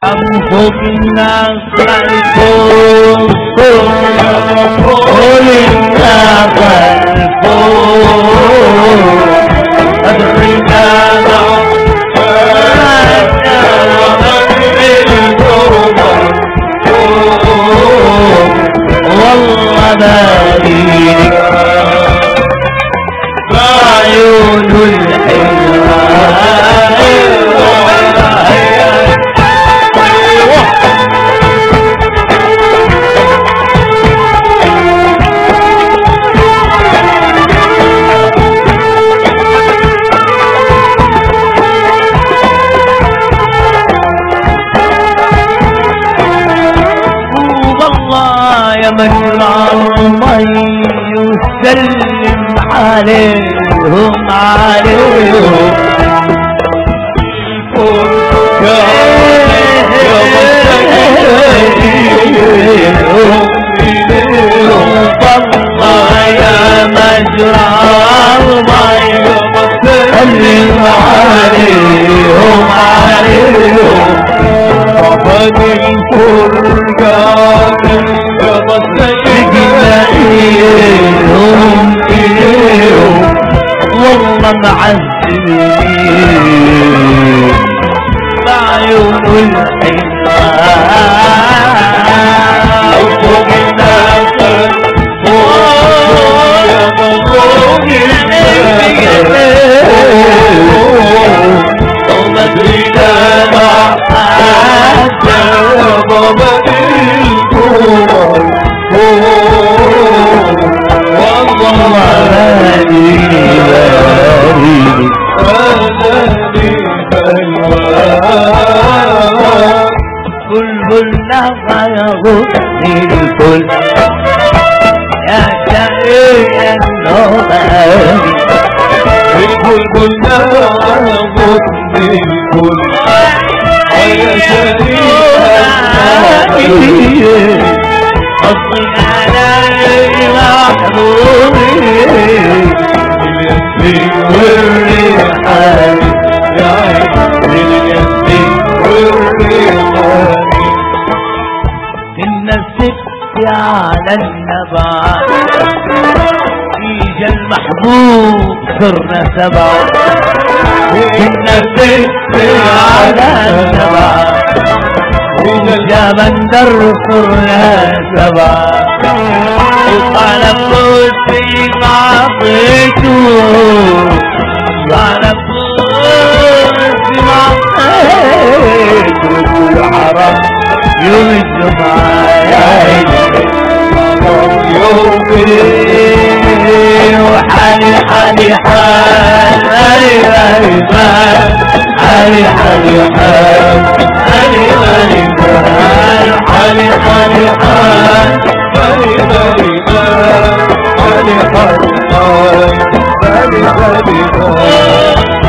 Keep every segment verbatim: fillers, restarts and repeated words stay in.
فوق الناس الفوق فوق الناس الفوق أدرينا والله بالك بعيون مجرى المي يسلم عليهم عليهم والله يا مجرى المي يسلم عليهم عليهم طفت الفرقان إليهم إليهم والله معذبين بعيون الحمار فوق الناس فوق ومدرينا ما حتى والله بالي بالي بالي كل النغى يغني الكل يا شقي النغى الكل النغى يغني الكل يا شقي النغى أصلي على محبوبي اليسري والريحان يا عين اليسري والريحان إن الست على النبات إيجا المحبوب صرنا سبعة إن الست على النبات إيجا بندر صرنا سبعة وطلب بوسي ما عطيته طلب بوسي ما عطيته الحرام يوم الجمعة يا عيني يومي وحالي حالي حال حالي حالي حال حالي حالي حال حالي حالي حال حالي حالي حال حالي حالي حال حالي حالي حال حالي حالي حال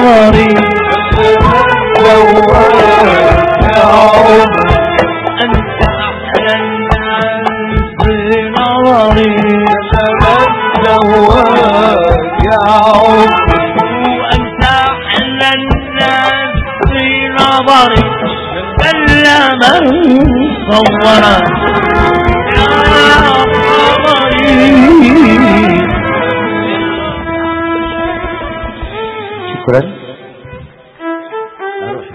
نظري زواج يا عمر أنت أحلى الناس بنظري زواج يا عمر وأنت أحلى الناس بنظري إلا من صورا يا قمري. شكرا. اروح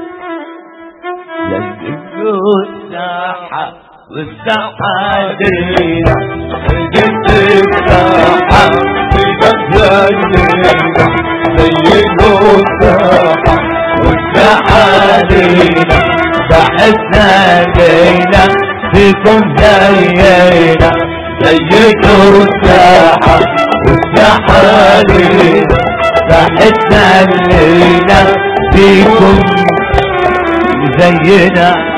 بك الساحة والساحة دينا جبت الساحة في مجالنا زينوا الساحة والساحة دينا بحثنا دينا فيكم زينا زينوا الساحة والساحة دينا بحثنا لينا فيكم زينا